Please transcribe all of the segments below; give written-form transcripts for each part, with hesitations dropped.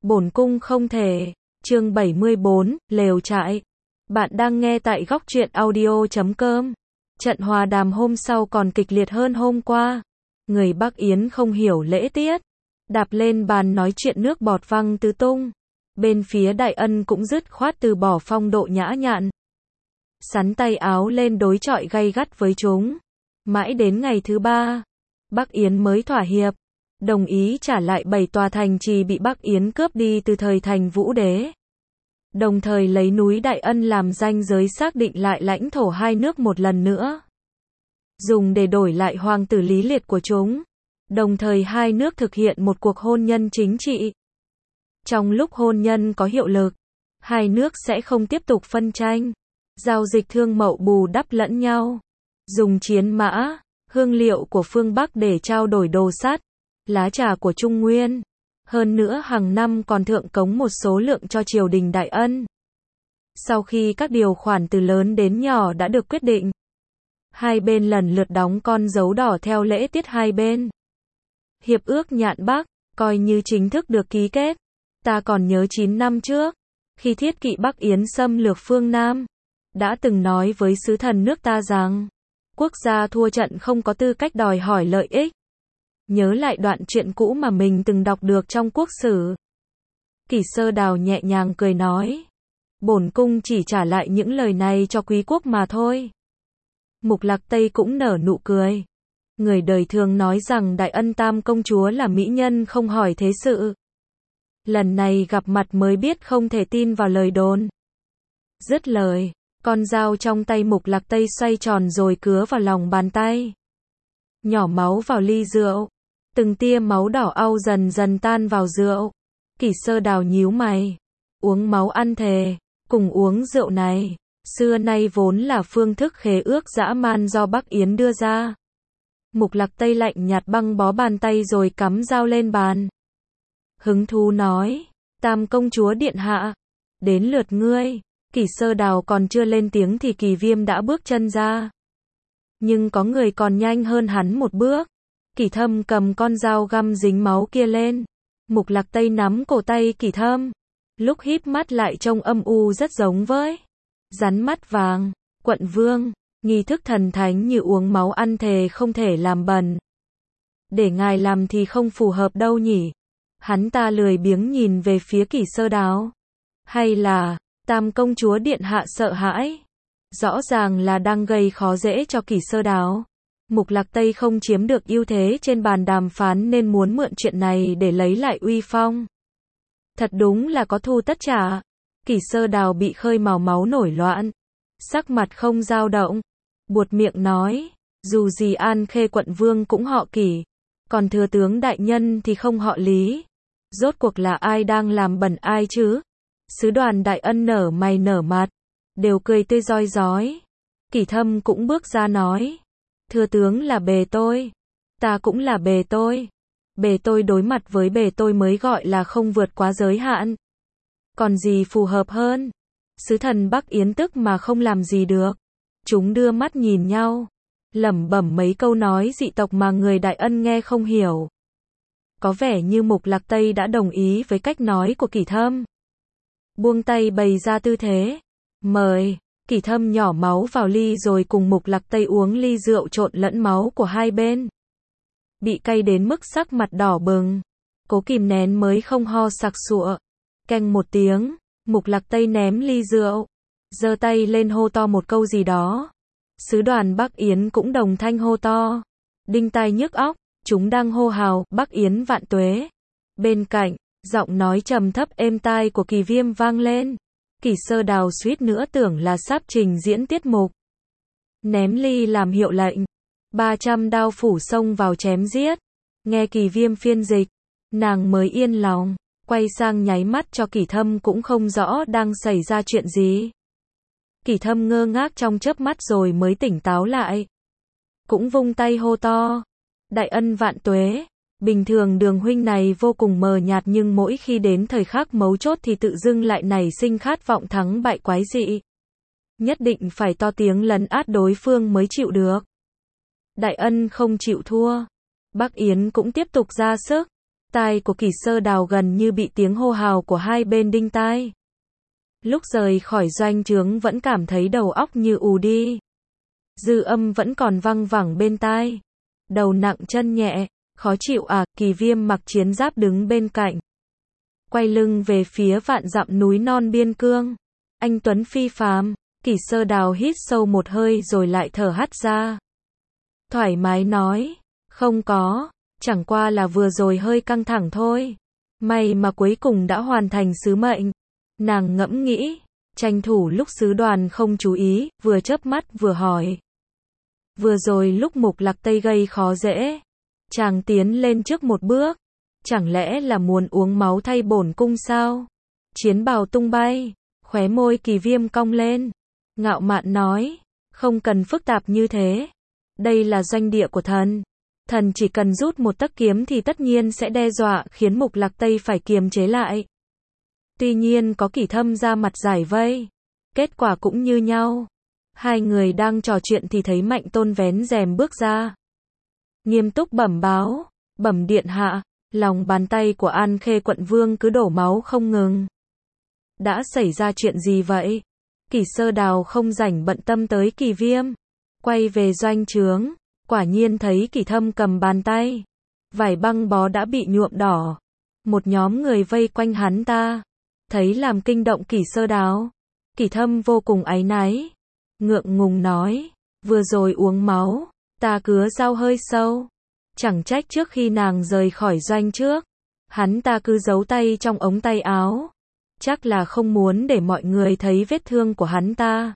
Bổn cung không thể. Chương 74, lều trại. Bạn đang nghe tại góc truyện audio.com. Trận hòa đàm hôm sau còn kịch liệt hơn hôm qua. Người Bắc Yến không hiểu lễ tiết, đạp lên bàn nói chuyện nước bọt văng tứ tung. Bên phía Đại Ân cũng dứt khoát từ bỏ phong độ nhã nhặn, sắn tay áo lên đối chọi gay gắt với chúng. Mãi đến ngày thứ 3, Bắc Yến mới thỏa hiệp, đồng ý trả lại 7 tòa thành trì bị Bắc Yến cướp đi từ thời thành Vũ Đế. Đồng thời lấy núi Đại Ân làm ranh giới xác định lại lãnh thổ hai nước một lần nữa, dùng để đổi lại hoàng tử lý liệt của chúng. Đồng thời hai nước thực hiện một cuộc hôn nhân chính trị. Trong lúc hôn nhân có hiệu lực, hai nước sẽ không tiếp tục phân tranh, giao dịch thương mậu bù đắp lẫn nhau, dùng chiến mã, hương liệu của phương Bắc để trao đổi đồ sắt, lá trà của Trung Nguyên. Hơn nữa hàng năm còn thượng cống một số lượng cho triều đình Đại Ân. Sau khi các điều khoản từ lớn đến nhỏ đã được quyết định, hai bên lần lượt đóng con dấu đỏ theo lễ tiết hai bên. Hiệp ước Nhạn Bắc coi như chính thức được ký kết. Ta còn nhớ 9 năm trước, khi Thiết Kỵ Bắc Yến xâm lược phương Nam, đã từng nói với sứ thần nước ta rằng, quốc gia thua trận không có tư cách đòi hỏi lợi ích. Nhớ lại đoạn chuyện cũ mà mình từng đọc được trong quốc sử. Kỷ Sơ Đào nhẹ nhàng cười nói, bổn cung chỉ trả lại những lời này cho quý quốc mà thôi. Mục Lạc Tây cũng nở nụ cười. Người đời thường nói rằng Đại Ân Tam công chúa là mỹ nhân không hỏi thế sự. Lần này gặp mặt mới biết không thể tin vào lời đồn. Dứt lời, con dao trong tay Mục Lạc Tây xoay tròn rồi cứa vào lòng bàn tay. Nhỏ máu vào ly rượu. Từng tia máu đỏ au dần dần tan vào rượu. Kỷ Sơ Đào nhíu mày. Uống máu ăn thề, cùng uống rượu này, xưa nay vốn là phương thức khế ước dã man do Bắc Yến đưa ra. Mục Lạc Tây lạnh nhạt băng bó bàn tay rồi cắm dao lên bàn. Hứng thú nói, Tam công chúa điện hạ, đến lượt ngươi. Kỷ Sơ Đào còn chưa lên tiếng thì Kỳ Viêm đã bước chân ra. Nhưng có người còn nhanh hơn hắn một bước. Kỷ Thâm cầm con dao găm dính máu kia lên. Mục Lạc Tây nắm cổ tay Kỷ Thâm, lúc híp mắt lại trông âm u rất giống với rắn mắt vàng. Quận vương, nghi thức thần thánh như uống máu ăn thề không thể làm bẩn. Để ngài làm thì không phù hợp đâu nhỉ. Hắn ta lười biếng nhìn về phía Kỷ Sơ Đào. Hay là, Tam công chúa điện hạ sợ hãi? Rõ ràng là đang gây khó dễ cho Kỷ Sơ Đào. Mục Lạc Tây không chiếm được ưu thế trên bàn đàm phán nên muốn mượn chuyện này để lấy lại uy phong. Thật đúng là có thu tất trả. Kỷ Sơ Đào bị khơi mào máu nổi loạn, sắc mặt không dao động, buột miệng nói, dù gì An Khê quận vương cũng họ Kỷ, còn thừa tướng đại nhân thì không họ Lý. Rốt cuộc là ai đang làm bẩn ai chứ? Sứ đoàn Đại Ân nở mày nở mặt, đều cười tươi rói rói. Kỷ Thâm cũng bước ra nói, thừa tướng là bề tôi, ta cũng là bề tôi. Bề tôi đối mặt với bề tôi mới gọi là không vượt quá giới hạn. Còn gì phù hợp hơn? Sứ thần Bắc Yến tức mà không làm gì được. Chúng đưa mắt nhìn nhau, lẩm bẩm mấy câu nói dị tộc mà người Đại Ân nghe không hiểu. Có vẻ như Mục Lạc Tây đã đồng ý với cách nói của Kỷ Thâm. Buông tay bày ra tư thế. Mời. Kỷ Thâm nhỏ máu vào ly rồi cùng Mục Lạc Tây uống ly rượu trộn lẫn máu của hai bên. Bị cay đến mức sắc mặt đỏ bừng, cố kìm nén mới không ho sặc sụa. Canh một tiếng, Mục Lạc Tây ném ly rượu, giơ tay lên hô to một câu gì đó. Sứ đoàn Bắc Yến cũng đồng thanh hô to, đinh tai nhức óc. Chúng đang hô hào, Bắc Yến vạn tuế. Bên cạnh, giọng nói trầm thấp êm tai của Kỳ Viêm vang lên. Kỷ Sơ Đào suýt nữa tưởng là sắp trình diễn tiết mục. Ném ly làm hiệu lệnh. 300 đao phủ xông vào chém giết. Nghe Kỳ Viêm phiên dịch, nàng mới yên lòng, quay sang nháy mắt cho Kỷ Thâm cũng không rõ đang xảy ra chuyện gì. Kỷ Thâm ngơ ngác trong chớp mắt rồi mới tỉnh táo lại. Cũng vung tay hô to, Đại Ân vạn tuế. Bình thường Đường huynh này vô cùng mờ nhạt nhưng mỗi khi đến thời khắc mấu chốt thì tự dưng lại nảy sinh khát vọng thắng bại quái dị. Nhất định phải to tiếng lấn át đối phương mới chịu được. Đại Ân không chịu thua. Bắc Yến cũng tiếp tục ra sức. Tai của Kỷ Sơ Đào gần như bị tiếng hô hào của hai bên đinh tai. Lúc rời khỏi doanh trướng vẫn cảm thấy đầu óc như ù đi. Dư âm vẫn còn văng vẳng bên tai. Đầu nặng chân nhẹ, khó chịu à, Kỳ Viêm mặc chiến giáp đứng bên cạnh. Quay lưng về phía vạn dặm núi non biên cương. Anh tuấn phi phàm, Kỷ Sơ Đào hít sâu một hơi rồi lại thở hắt ra. Thoải mái nói, không có, chẳng qua là vừa rồi hơi căng thẳng thôi. May mà cuối cùng đã hoàn thành sứ mệnh. Nàng ngẫm nghĩ, tranh thủ lúc sứ đoàn không chú ý, vừa chớp mắt vừa hỏi. Vừa rồi lúc Mục Lạc Tây gây khó dễ, chàng tiến lên trước một bước, chẳng lẽ là muốn uống máu thay bổn cung sao? Chiến bào tung bay, khóe môi Kỳ Viêm cong lên, ngạo mạn nói, không cần phức tạp như thế. Đây là doanh địa của thần. Thần chỉ cần rút một tấc kiếm thì tất nhiên sẽ đe dọa khiến Mục Lạc Tây phải kiềm chế lại. Tuy nhiên có Kỷ Thâm ra mặt giải vây, kết quả cũng như nhau. Hai người đang trò chuyện thì thấy Mạnh Tôn vén rèm bước ra. Nghiêm túc bẩm báo, bẩm điện hạ, lòng bàn tay của An Khê quận vương cứ đổ máu không ngừng. Đã xảy ra chuyện gì vậy? Kỷ Sơ Đào không rảnh bận tâm tới Kỳ Viêm. Quay về doanh trướng, quả nhiên thấy Kỷ Thâm cầm bàn tay. Vải băng bó đã bị nhuộm đỏ. Một nhóm người vây quanh hắn ta. Thấy làm kinh động Kỷ Sơ Đào. Kỷ Thâm vô cùng áy náy. Ngượng ngùng nói, vừa rồi uống máu, ta cứa dao hơi sâu. Chẳng trách trước khi nàng rời khỏi doanh trước, hắn ta cứ giấu tay trong ống tay áo. Chắc là không muốn để mọi người thấy vết thương của hắn ta.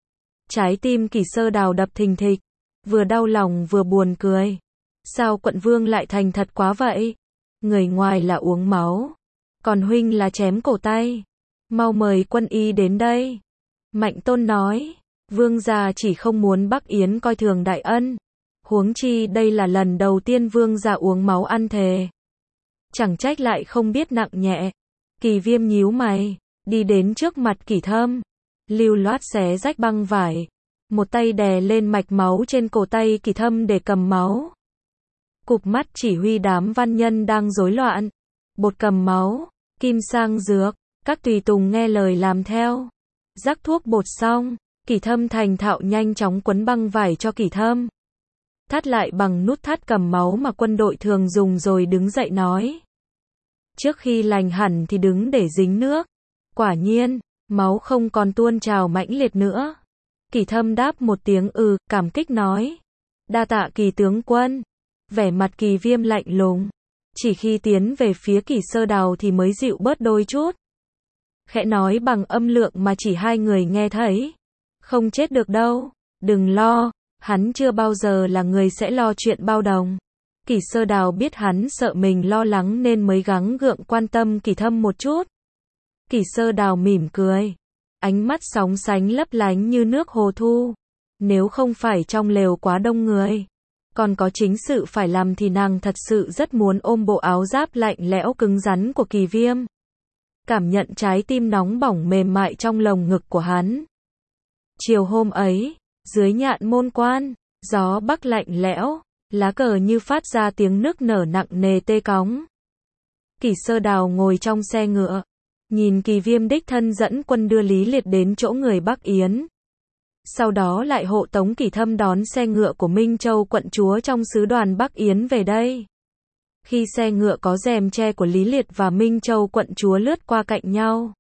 Trái tim Kỷ Sơ Đào đập thình thịch, vừa đau lòng vừa buồn cười. Sao quận vương lại thành thật quá vậy? Người ngoài là uống máu, còn huynh là chém cổ tay. Mau mời quân y đến đây. Mạnh Tôn nói, vương gia chỉ không muốn Bắc Yến coi thường đại ân. Huống chi đây là lần đầu tiên vương gia uống máu ăn thề. Chẳng trách lại không biết nặng nhẹ. Kỳ Viêm nhíu mày, đi đến trước mặt Kỷ Thâm, lưu loát xé rách băng vải, một tay đè lên mạch máu trên cổ tay Kỷ Thâm để cầm máu. Cụp mắt chỉ huy đám văn nhân đang rối loạn. Bột cầm máu, kim sang dược, các tùy tùng nghe lời làm theo. Rắc thuốc bột xong, Kỷ Thâm thành thạo nhanh chóng quấn băng vải cho Kỷ Thâm. Thắt lại bằng nút thắt cầm máu mà quân đội thường dùng rồi đứng dậy nói. Trước khi lành hẳn thì đứng để dính nước. Quả nhiên, máu không còn tuôn trào mãnh liệt nữa. Kỷ Thâm đáp một tiếng cảm kích nói. Đa tạ Kỳ tướng quân. Vẻ mặt Kỳ Viêm lạnh lùng. Chỉ khi tiến về phía Kỷ Sơ Đào thì mới dịu bớt đôi chút. Khẽ nói bằng âm lượng mà chỉ hai người nghe thấy. Không chết được đâu, đừng lo, hắn chưa bao giờ là người sẽ lo chuyện bao đồng. Kỷ Sơ Đào biết hắn sợ mình lo lắng nên mới gắng gượng quan tâm Kỷ Thâm một chút. Kỷ Sơ Đào mỉm cười, ánh mắt sóng sánh lấp lánh như nước hồ thu. Nếu không phải trong lều quá đông người, còn có chính sự phải làm thì nàng thật sự rất muốn ôm bộ áo giáp lạnh lẽo cứng rắn của Kỳ Viêm. Cảm nhận trái tim nóng bỏng mềm mại trong lồng ngực của hắn. Chiều hôm ấy, dưới nhạn môn quan, gió bắc lạnh lẽo, lá cờ như phát ra tiếng nức nở nặng nề tê cóng. Kỷ Sơ Đào ngồi trong xe ngựa, nhìn Kỳ Viêm đích thân dẫn quân đưa Lý Liệt đến chỗ người Bắc Yến. Sau đó lại hộ tống Kỷ Thâm đón xe ngựa của Minh Châu quận chúa trong sứ đoàn Bắc Yến về đây. Khi xe ngựa có rèm che của Lý Liệt và Minh Châu quận chúa lướt qua cạnh nhau,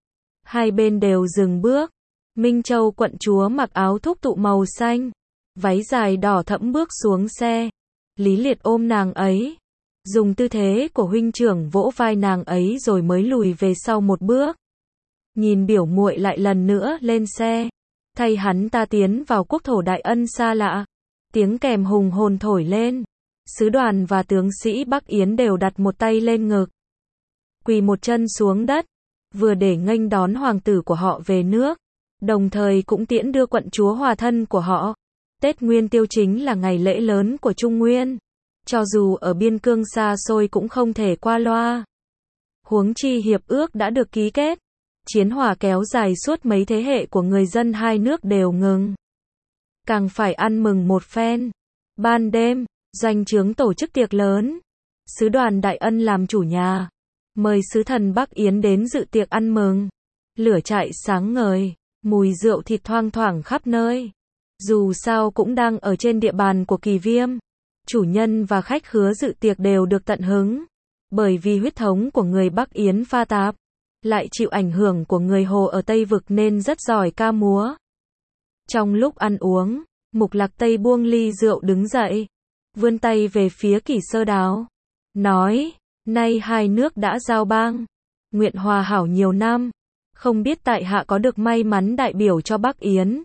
hai bên đều dừng bước. Minh Châu quận chúa mặc áo thúc tụ màu xanh, váy dài đỏ thẫm bước xuống xe. Lý Liệt ôm nàng ấy, dùng tư thế của huynh trưởng vỗ vai nàng ấy rồi mới lùi về sau một bước. Nhìn biểu muội lại lần nữa lên xe, thay hắn ta tiến vào quốc thổ đại ân xa lạ. Tiếng kèn hùng hồn thổi lên, sứ đoàn và tướng sĩ Bắc Yến đều đặt một tay lên ngực, quỳ một chân xuống đất, vừa để nghênh đón hoàng tử của họ về nước, đồng thời cũng tiễn đưa quận chúa hòa thân của họ. Tết Nguyên Tiêu chính là ngày lễ lớn của Trung Nguyên, cho dù ở biên cương xa xôi cũng không thể qua loa. Huống chi hiệp ước đã được ký kết, chiến hỏa kéo dài suốt mấy thế hệ của người dân hai nước đều ngừng. Càng phải ăn mừng một phen. Ban đêm, doanh trướng tổ chức tiệc lớn. Sứ đoàn Đại Ân làm chủ nhà, mời sứ thần Bắc Yến đến dự tiệc ăn mừng. Lửa trại sáng ngời, mùi rượu thịt thoang thoảng khắp nơi. Dù sao cũng đang ở trên địa bàn của Kỳ Viêm. Chủ nhân và khách khứa dự tiệc đều được tận hứng. Bởi vì huyết thống của người Bắc Yến pha tạp, lại chịu ảnh hưởng của người Hồ ở Tây Vực nên rất giỏi ca múa. Trong lúc ăn uống, Mục Lạc Tây buông ly rượu đứng dậy, vươn tay về phía Kỷ Sơ Đào, nói, nay hai nước đã giao bang, nguyện hòa hảo nhiều năm, không biết tại hạ có được may mắn đại biểu cho Bắc Yến.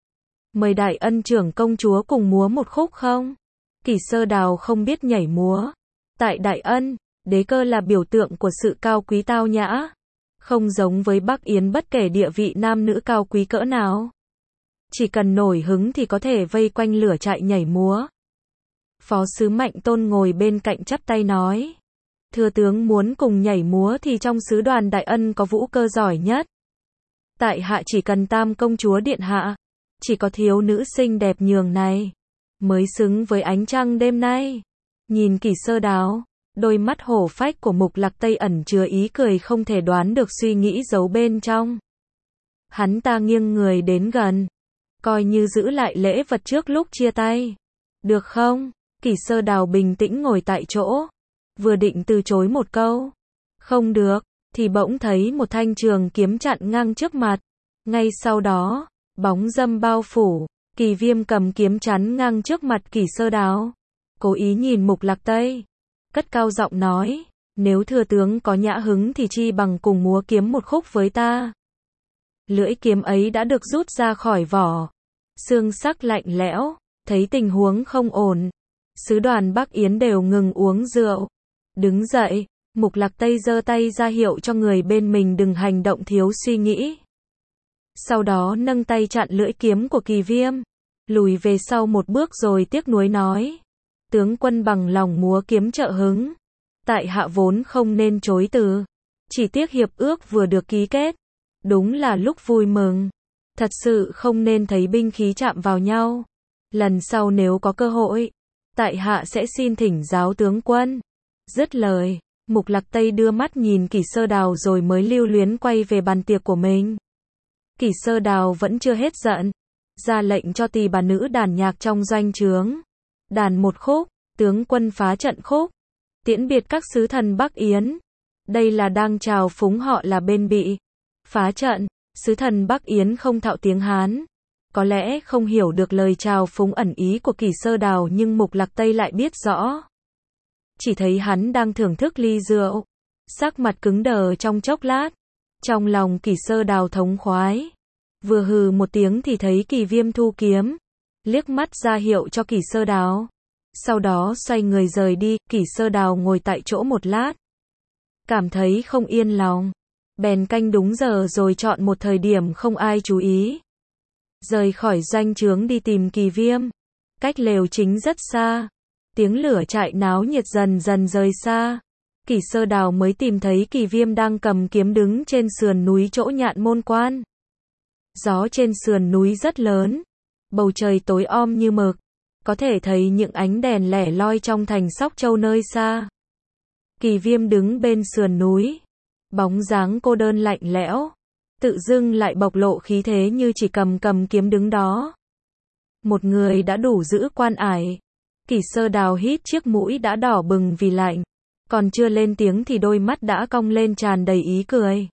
Mời Đại Ân trưởng công chúa cùng múa một khúc không? Kỷ Sơ Đào không biết nhảy múa. Tại Đại Ân, đế cơ là biểu tượng của sự cao quý tao nhã. Không giống với Bắc Yến bất kể địa vị nam nữ cao quý cỡ nào. Chỉ cần nổi hứng thì có thể vây quanh lửa trại nhảy múa. Phó sứ Mạnh Tôn ngồi bên cạnh chắp tay nói. Thừa tướng muốn cùng nhảy múa thì trong sứ đoàn Đại Ân có vũ cơ giỏi nhất. Tại hạ chỉ cần tam công chúa điện hạ. Chỉ có thiếu nữ xinh đẹp nhường này mới xứng với ánh trăng đêm nay. Nhìn Kỷ Sơ Đào, đôi mắt hổ phách của Mục Lạc Tây ẩn chứa ý cười không thể đoán được suy nghĩ giấu bên trong. Hắn ta nghiêng người đến gần, coi như giữ lại lễ vật trước lúc chia tay. Được không? Kỷ Sơ Đào bình tĩnh ngồi tại chỗ, vừa định từ chối một câu. Không được, thì bỗng thấy một thanh trường kiếm chặn ngang trước mặt. Ngay sau đó, bóng râm bao phủ, Kỳ Viêm cầm kiếm chắn ngang trước mặt Kỷ Sơ Đào. Cố ý nhìn Mục Lạc Tây, cất cao giọng nói, nếu thừa tướng có nhã hứng thì chi bằng cùng múa kiếm một khúc với ta. Lưỡi kiếm ấy đã được rút ra khỏi vỏ, xương sắc lạnh lẽo, thấy tình huống không ổn. Sứ đoàn Bắc Yến đều ngừng uống rượu. Đứng dậy, Mục Lạc Tây giơ tay ra hiệu cho người bên mình đừng hành động thiếu suy nghĩ. Sau đó nâng tay chặn lưỡi kiếm của Kỳ Viêm, lùi về sau một bước rồi tiếc nuối nói. Tướng quân bằng lòng múa kiếm trợ hứng. Tại hạ vốn không nên chối từ. Chỉ tiếc hiệp ước vừa được ký kết. Đúng là lúc vui mừng. Thật sự không nên thấy binh khí chạm vào nhau. Lần sau nếu có cơ hội, tại hạ sẽ xin thỉnh giáo tướng quân. Dứt lời, Mục Lạc Tây đưa mắt nhìn Kỷ Sơ Đào rồi mới lưu luyến quay về bàn tiệc của mình. Kỷ Sơ Đào vẫn chưa hết giận, ra lệnh cho tỳ bà nữ đàn nhạc trong doanh trướng. Đàn một khúc, tướng quân phá trận khúc, tiễn biệt các sứ thần Bắc Yến. Đây là đang chào phúng họ là bên bị phá trận. Sứ thần Bắc Yến không thạo tiếng Hán, có lẽ không hiểu được lời chào phúng ẩn ý của Kỷ Sơ Đào, nhưng Mục Lạc Tây lại biết rõ. Chỉ thấy hắn đang thưởng thức ly rượu, sắc mặt cứng đờ trong chốc lát. Trong lòng Kỷ Sơ Đào thống khoái, vừa hừ một tiếng thì thấy Kỳ Viêm thu kiếm, liếc mắt ra hiệu cho Kỷ Sơ Đào. Sau đó xoay người rời đi. Kỷ Sơ Đào ngồi tại chỗ một lát, cảm thấy không yên lòng, bèn canh đúng giờ rồi chọn một thời điểm không ai chú ý, rời khỏi doanh trướng đi tìm Kỳ Viêm. Cách lều chính rất xa, tiếng lửa trại náo nhiệt dần dần rời xa. Kỷ Sơ Đào mới tìm thấy Kỳ Viêm đang cầm kiếm đứng trên sườn núi chỗ Nhạn Môn Quan. Gió trên sườn núi rất lớn, bầu trời tối om như mực, có thể thấy những ánh đèn lẻ loi trong thành Sóc Châu nơi xa. Kỳ Viêm đứng bên sườn núi, bóng dáng cô đơn lạnh lẽo, tự dưng lại bộc lộ khí thế như chỉ cầm kiếm đứng đó. Một người đã đủ giữ quan ải. Kỷ Sơ Đào hít chiếc mũi đã đỏ bừng vì lạnh, còn chưa lên tiếng thì đôi mắt đã cong lên tràn đầy ý cười.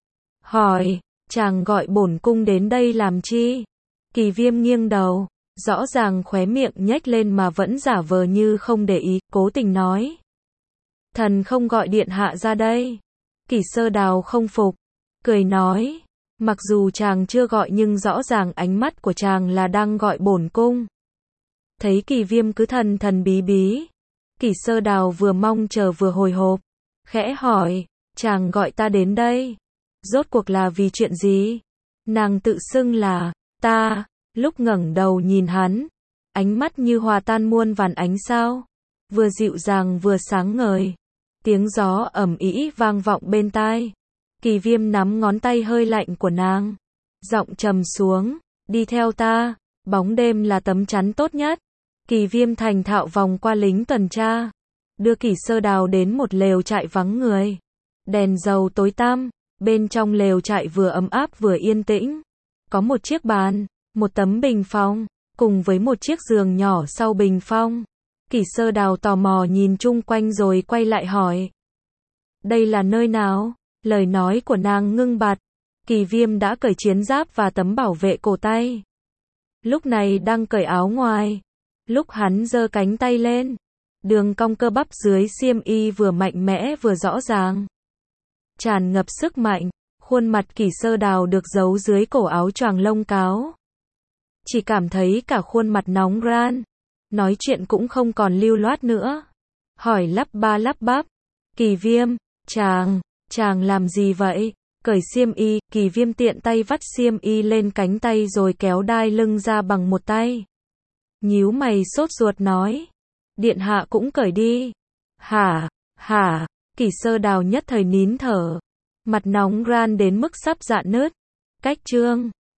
Hỏi, chàng gọi bổn cung đến đây làm chi? Kỳ Viêm nghiêng đầu, rõ ràng khóe miệng nhếch lên mà vẫn giả vờ như không để ý, cố tình nói. Thần không gọi điện hạ ra đây. Kỷ Sơ Đào không phục, cười nói, mặc dù chàng chưa gọi nhưng rõ ràng ánh mắt của chàng là đang gọi bổn cung. Thấy Kỳ Viêm cứ thần thần bí bí, Kỷ Sơ Đào vừa mong chờ vừa hồi hộp, khẽ hỏi, chàng gọi ta đến đây, rốt cuộc là vì chuyện gì? Nàng tự xưng là ta. Lúc ngẩng đầu nhìn hắn, ánh mắt như hòa tan muôn vàn ánh sao, vừa dịu dàng vừa sáng ngời. Tiếng gió ầm ĩ vang vọng bên tai. Kỳ Viêm nắm ngón tay hơi lạnh của nàng, giọng trầm xuống, đi theo ta, bóng đêm là tấm chắn tốt nhất. Kỳ Viêm thành thạo vòng qua lính tuần tra, đưa Kỷ Sơ Đào đến một lều trại vắng người. Đèn dầu tối tăm, bên trong lều trại vừa ấm áp vừa yên tĩnh. Có một chiếc bàn, một tấm bình phong, cùng với một chiếc giường nhỏ sau bình phong. Kỷ Sơ Đào tò mò nhìn chung quanh rồi quay lại hỏi. Đây là nơi nào? Lời nói của nàng ngưng bặt. Kỳ Viêm đã cởi chiến giáp và tấm bảo vệ cổ tay. Lúc này đang cởi áo ngoài. Lúc hắn giơ cánh tay lên, đường cong cơ bắp dưới xiêm y vừa mạnh mẽ vừa rõ ràng. Tràn ngập sức mạnh, khuôn mặt Kỷ Sơ Đào được giấu dưới cổ áo choàng lông cáo. Chỉ cảm thấy cả khuôn mặt nóng ran, nói chuyện cũng không còn lưu loát nữa. Hỏi lắp ba lắp bắp. Kỳ Viêm, chàng làm gì vậy? Cởi xiêm y, Kỳ Viêm tiện tay vắt xiêm y lên cánh tay rồi kéo đai lưng ra bằng một tay. Nhíu mày sốt ruột nói. Điện hạ cũng cởi đi. Hả? Kỷ Sơ Đào nhất thời nín thở. Mặt nóng ran đến mức sắp rạn nứt. Cách chương